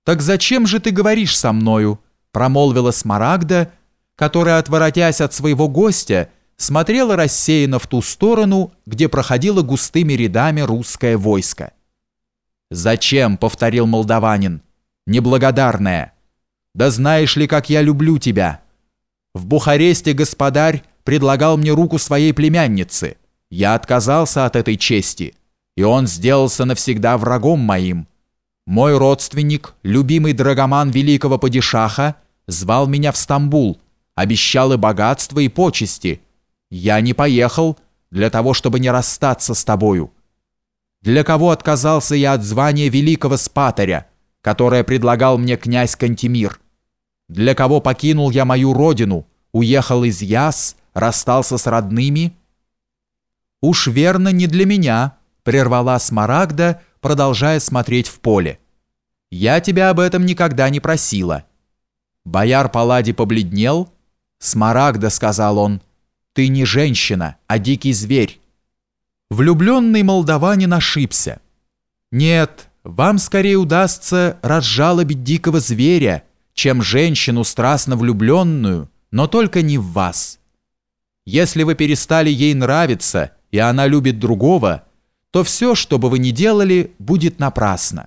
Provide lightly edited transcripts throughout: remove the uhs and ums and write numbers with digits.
«Так зачем же ты говоришь со мною?» – промолвила Смарагда, которая, отворотясь от своего гостя, смотрела рассеянно в ту сторону, где проходило густыми рядами русское войско. «Зачем?» – повторил молдаванин. «Неблагодарная! Да знаешь ли, как я люблю тебя? В Бухаресте господарь предлагал мне руку своей племянницы. Я отказался от этой чести, и он сделался навсегда врагом моим. Мой родственник, любимый драгоман великого падишаха, звал меня в Стамбул, обещал и богатство, и почести. Я не поехал для того, чтобы не расстаться с тобою. Для кого отказался я от звания великого спатаря, которое предлагал мне князь Кантемир? Для кого покинул я мою родину, уехал из Яс, расстался с родными?» «Уж верно, не для меня», — прервала Смарагда, продолжая смотреть в поле. «Я тебя об этом никогда не просила». Бояр Палладий побледнел. «Смарагда», — сказал он, — «ты не женщина, а дикий зверь». Влюбленный молдаванин ошибся. «Нет, вам скорее удастся разжалобить дикого зверя, чем женщину страстно влюбленную, но только не в вас. Если вы перестали ей нравиться, и она любит другого, то все, что бы вы ни делали, будет напрасно.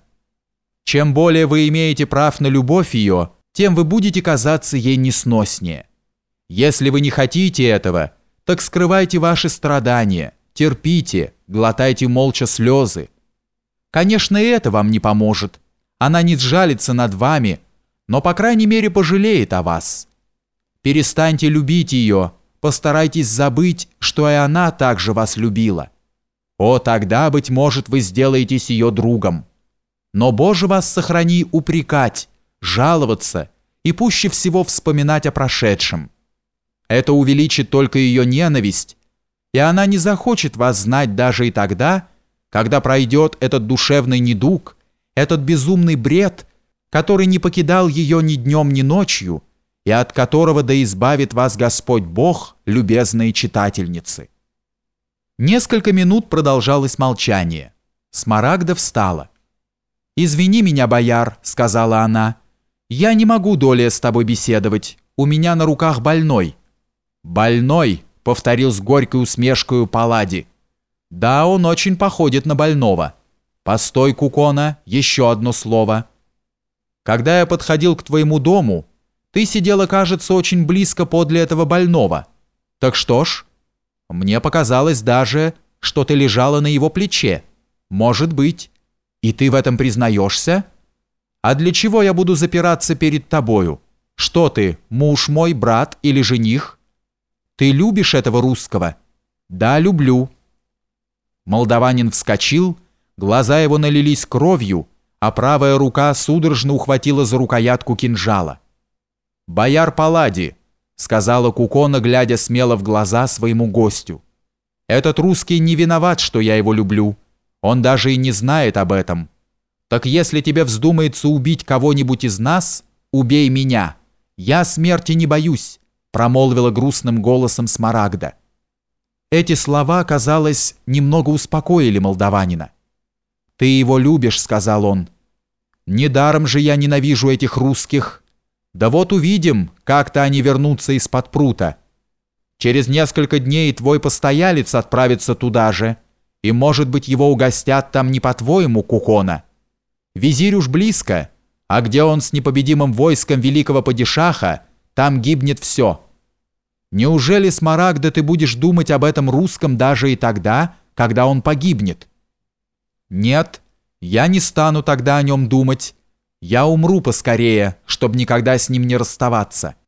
Чем более вы имеете прав на любовь ее, тем вы будете казаться ей несноснее. Если вы не хотите этого, так скрывайте ваши страдания, терпите, глотайте молча слезы. Конечно, и это вам не поможет. Она не сжалится над вами, но, по крайней мере, пожалеет о вас. Перестаньте любить ее, постарайтесь забыть, что и она также вас любила. О, тогда, быть может, вы сделаетесь ее другом. Но, Боже, вас сохрани упрекать, жаловаться и пуще всего вспоминать о прошедшем. Это увеличит только ее ненависть, и она не захочет вас знать даже и тогда, когда пройдет этот душевный недуг, этот безумный бред, который не покидал ее ни днем, ни ночью, и от которого да избавит вас Господь Бог, любезные читательницы». Несколько минут продолжалось молчание. Смарагда встала. «Извини меня, бояр», — сказала она, — «я не могу долее с тобой беседовать, у меня на руках больной». «Больной», — повторил с горькой усмешкой Палладий. «Да, он очень походит на больного. Постой, Кукона, еще одно слово. Когда я подходил к твоему дому, ты сидела, кажется, очень близко подле этого больного. Так что ж? Мне показалось даже, что ты лежала на его плече. Может быть. И ты в этом признаешься? А для чего я буду запираться перед тобою? Что ты, муж мой, брат или жених? Ты любишь этого русского?» «Да, люблю». Молдаванин вскочил, глаза его налились кровью, а правая рука судорожно ухватила за рукоятку кинжала. «Бояр Палладий», — сказала Кукона, глядя смело в глаза своему гостю, — «этот русский не виноват, что я его люблю. Он даже и не знает об этом. Так если тебе вздумается убить кого-нибудь из нас, убей меня. Я смерти не боюсь», — промолвила грустным голосом Смарагда. Эти слова, казалось, немного успокоили молдаванина. «Ты его любишь», — сказал он. «Недаром же я ненавижу этих русских. Да вот увидим, как-то они вернутся из-под прута. Через несколько дней твой постоялец отправится туда же, и, может быть, его угостят там не по-твоему, Кукона. Визирь уж близко, а где он с непобедимым войском великого падишаха, там гибнет все. Неужели, Смарагда, ты будешь думать об этом русском даже и тогда, когда он погибнет?» «Нет, я не стану тогда о нем думать. Я умру поскорее, чтобы никогда с ним не расставаться».